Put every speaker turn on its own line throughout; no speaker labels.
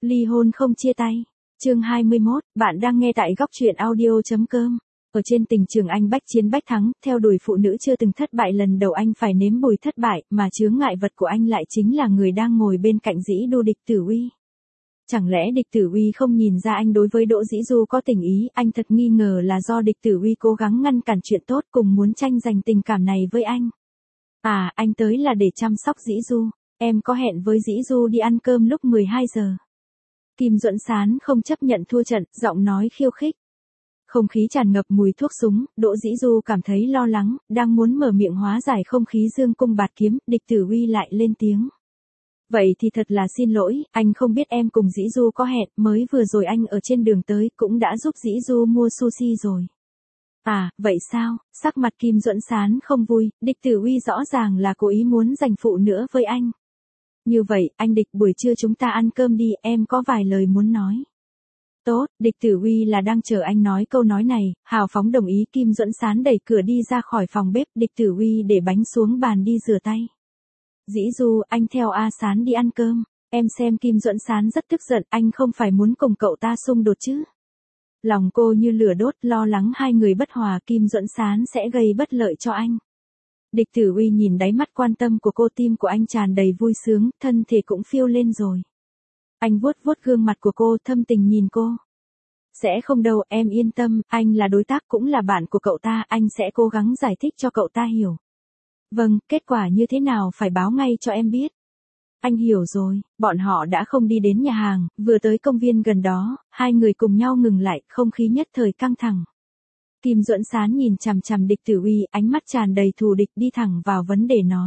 Ly hôn không chia tay. Chương 21, bạn đang nghe tại góc truyện audio.com. Ở trên tình trường anh bách chiến bách thắng, theo đuổi phụ nữ chưa từng thất bại lần đầu anh phải nếm mùi thất bại, mà chướng ngại vật của anh lại chính là người đang ngồi bên cạnh Dĩ Du Địch Tử Uy. Chẳng lẽ Địch Tử Uy không nhìn ra anh đối với Đỗ Dĩ Du có tình ý, anh thật nghi ngờ là do Địch Tử Uy cố gắng ngăn cản chuyện tốt cùng muốn tranh giành tình cảm này với anh. À, anh tới là để chăm sóc Dĩ Du, em có hẹn với Dĩ Du đi ăn cơm lúc 12 giờ. Kim Duẫn Sán không chấp nhận thua trận, giọng nói khiêu khích. Không khí tràn ngập mùi thuốc súng, Đỗ Dĩ Du cảm thấy lo lắng, đang muốn mở miệng hóa giải không khí dương cung bạt kiếm, Địch Tử Uy lại lên tiếng. Vậy thì thật là xin lỗi, anh không biết em cùng Dĩ Du có hẹn, mới vừa rồi anh ở trên đường tới cũng đã giúp Dĩ Du mua sushi rồi. À, vậy sao? Sắc mặt Kim Duẫn Sán không vui, Địch Tử Uy rõ ràng là cố ý muốn giành phụ nữa với anh. Như vậy, anh Địch, buổi trưa chúng ta ăn cơm đi, em có vài lời muốn nói. Tốt, Địch Tử Uy là đang chờ anh nói câu nói này, hào phóng đồng ý. Kim Duẫn Sán đẩy cửa đi ra khỏi phòng bếp, Địch Tử Uy để bánh xuống bàn đi rửa tay. Dĩ Du, anh theo A Sán đi ăn cơm. Em xem Kim Duẫn Sán rất tức giận, anh không phải muốn cùng cậu ta xung đột chứ? Lòng cô như lửa đốt, lo lắng hai người bất hòa, Kim Duẫn Sán sẽ gây bất lợi cho anh. Địch Tử Uy nhìn đáy mắt quan tâm của cô, tim của anh tràn đầy vui sướng, thân thể cũng phiêu lên rồi. Anh vuốt vuốt gương mặt của cô, thâm tình nhìn cô. Sẽ không đâu, em yên tâm, anh là đối tác cũng là bạn của cậu ta, anh sẽ cố gắng giải thích cho cậu ta hiểu. Vâng, kết quả như thế nào phải báo ngay cho em biết. Anh hiểu rồi. Bọn họ đã không đi đến nhà hàng, vừa tới công viên gần đó, hai người cùng nhau ngừng lại, không khí nhất thời căng thẳng. Kim Duẫn Sán nhìn chằm chằm Địch Tử Uy, ánh mắt tràn đầy thù địch, đi thẳng vào vấn đề nói.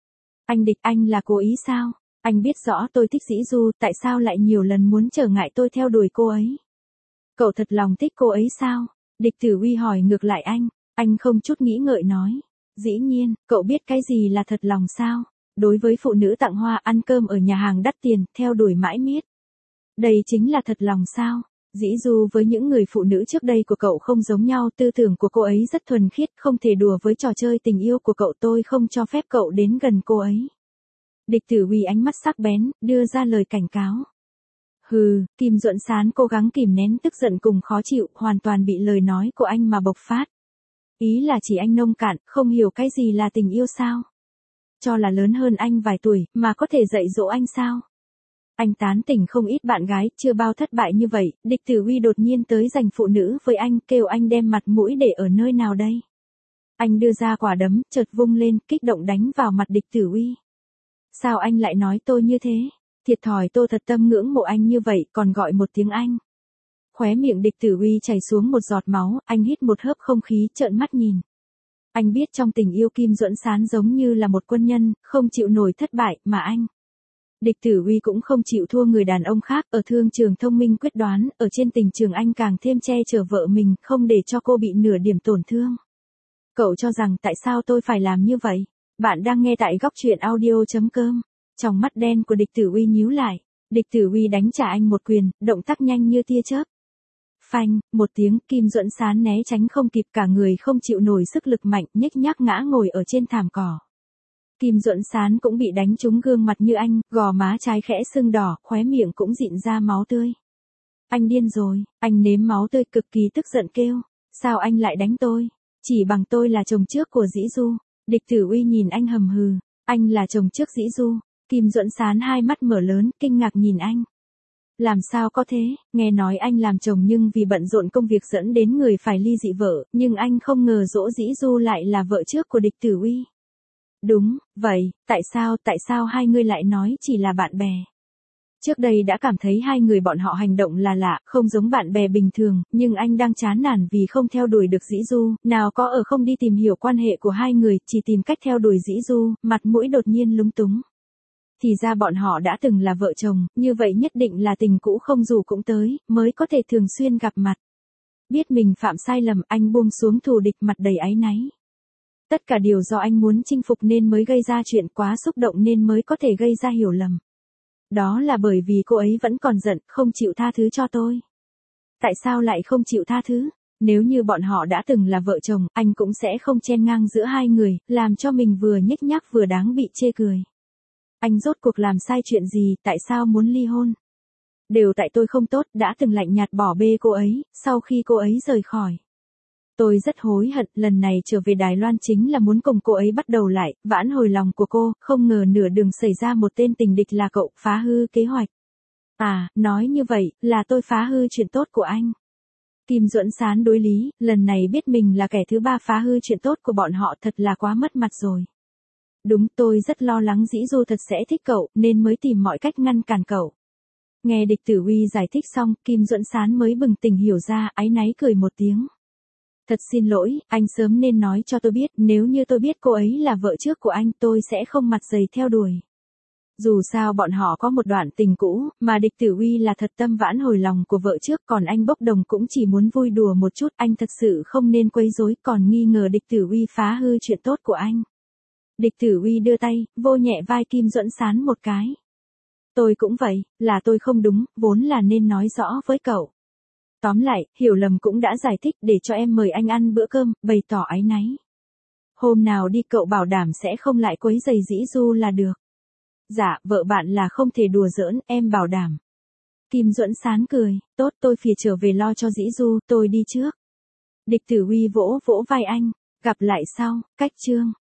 Anh Địch, anh là cố ý sao? Anh biết rõ tôi thích Dĩ Du, tại sao lại nhiều lần muốn trở ngại tôi theo đuổi cô ấy? Cậu thật lòng thích cô ấy sao? Địch Tử Uy hỏi ngược lại anh không chút nghĩ ngợi nói. Dĩ nhiên, cậu biết cái gì là thật lòng sao? Đối với phụ nữ tặng hoa, ăn cơm ở nhà hàng đắt tiền, theo đuổi mãi miết. Đây chính là thật lòng sao? Dĩ Du với những người phụ nữ trước đây của cậu không giống nhau, tư tưởng của cô ấy rất thuần khiết, không thể đùa với trò chơi tình yêu của cậu, tôi không cho phép cậu đến gần cô ấy. Địch Tử Uy ánh mắt sắc bén, đưa ra lời cảnh cáo. Hừ, Kim Duẫn Sán cố gắng kìm nén tức giận cùng khó chịu, hoàn toàn bị lời nói của anh mà bộc phát. Ý là chỉ anh nông cạn, không hiểu cái gì là tình yêu sao? Cho là lớn hơn anh vài tuổi, mà có thể dạy dỗ anh sao? Anh tán tỉnh không ít bạn gái, chưa bao thất bại như vậy, Địch Tử Uy đột nhiên tới giành phụ nữ với anh, kêu anh đem mặt mũi để ở nơi nào đây? Anh đưa ra quả đấm, chợt vung lên, kích động đánh vào mặt Địch Tử Uy. Sao anh lại nói tôi như thế? Thiệt thòi, tôi thật tâm ngưỡng mộ anh như vậy, còn gọi một tiếng anh. Khóe miệng Địch Tử Uy chảy xuống một giọt máu, anh hít một hớp không khí, trợn mắt nhìn. Anh biết trong tình yêu Kim Duẫn Sán giống như là một quân nhân, không chịu nổi thất bại, mà anh. Địch Tử Uy cũng không chịu thua người đàn ông khác, ở thương trường thông minh quyết đoán, ở trên tình trường anh càng thêm che chở vợ mình, không để cho cô bị nửa điểm tổn thương. Cậu cho rằng tại sao tôi phải làm như vậy? Bạn đang nghe tại góc truyện audio.com. Trong mắt đen của Địch Tử Uy nhíu lại. Địch Tử Uy đánh trả anh một quyền, động tác nhanh như tia chớp. Phanh, một tiếng, Kim Duẫn Sán né tránh không kịp, cả người không chịu nổi sức lực mạnh, nhếch nhác ngã ngồi ở trên thảm cỏ. Kim Duẫn Sán cũng bị đánh trúng gương mặt như anh, gò má trái khẽ sưng đỏ, khóe miệng cũng rịn ra máu tươi. Anh điên rồi, anh nếm máu tươi, cực kỳ tức giận kêu. Sao anh lại đánh tôi? Chỉ bằng tôi là chồng trước của Dĩ Du. Địch Tử Uy nhìn anh hầm hừ. Anh là chồng trước Dĩ Du. Kim Duẫn Sán hai mắt mở lớn, kinh ngạc nhìn anh. Làm sao có thế, nghe nói anh làm chồng nhưng vì bận rộn công việc dẫn đến người phải ly dị vợ, nhưng anh không ngờ Dỗ Dĩ Du lại là vợ trước của Địch Tử Uy. Đúng, vậy, tại sao hai người lại nói chỉ là bạn bè? Trước đây đã cảm thấy hai người bọn họ hành động là lạ, không giống bạn bè bình thường, nhưng anh đang chán nản vì không theo đuổi được Dĩ Du, nào có ở không đi tìm hiểu quan hệ của hai người, chỉ tìm cách theo đuổi Dĩ Du, mặt mũi đột nhiên lúng túng. Thì ra bọn họ đã từng là vợ chồng, như vậy nhất định là tình cũ không dù cũng tới, mới có thể thường xuyên gặp mặt. Biết mình phạm sai lầm, anh buông xuống thù địch, mặt đầy áy náy. Tất cả đều do anh muốn chinh phục nên mới gây ra chuyện, quá xúc động nên mới có thể gây ra hiểu lầm. Đó là bởi vì cô ấy vẫn còn giận, không chịu tha thứ cho tôi. Tại sao lại không chịu tha thứ? Nếu như bọn họ đã từng là vợ chồng, anh cũng sẽ không chen ngang giữa hai người, làm cho mình vừa nhếch nhác vừa đáng bị chê cười. Anh rốt cuộc làm sai chuyện gì, tại sao muốn ly hôn? Đều tại tôi không tốt, đã từng lạnh nhạt bỏ bê cô ấy, sau khi cô ấy rời khỏi. Tôi rất hối hận, lần này trở về Đài Loan chính là muốn cùng cô ấy bắt đầu lại, vãn hồi lòng của cô, không ngờ nửa đường xảy ra một tên tình địch là cậu, phá hư kế hoạch. À, nói như vậy, là tôi phá hư chuyện tốt của anh. Kim Duẫn Sán đối lý, lần này biết mình là kẻ thứ ba phá hư chuyện tốt của bọn họ thật là quá mất mặt rồi. Đúng, tôi rất lo lắng Dĩ Du thật sẽ thích cậu, nên mới tìm mọi cách ngăn cản cậu. Nghe Địch Tử Uy giải thích xong, Kim Duẫn Sán mới bừng tỉnh hiểu ra, áy náy cười một tiếng. Thật xin lỗi, anh sớm nên nói cho tôi biết, nếu như tôi biết cô ấy là vợ trước của anh tôi sẽ không mặt dày theo đuổi. Dù sao bọn họ có một đoạn tình cũ, mà Địch Tử Uy là thật tâm vãn hồi lòng của vợ trước, còn anh Bốc Đồng cũng chỉ muốn vui đùa một chút, anh thật sự không nên quấy rối, còn nghi ngờ Địch Tử Uy phá hư chuyện tốt của anh. Địch Tử Uy đưa tay, vô nhẹ vai Kim Duẫn Sán một cái. Tôi cũng vậy, là tôi không đúng, vốn là nên nói rõ với cậu. Tóm lại, hiểu lầm cũng đã giải thích để cho em mời anh ăn bữa cơm, bày tỏ áy náy. Hôm nào đi cậu bảo đảm sẽ không lại quấy rầy Dĩ Du là được. Dạ, vợ bạn là không thể đùa giỡn, em bảo đảm. Kim Duẫn Sán cười, tốt tôi phìa trở về lo cho Dĩ Du, tôi đi trước. Địch Tử Uy vỗ vỗ vai anh, gặp lại sau, cách chương.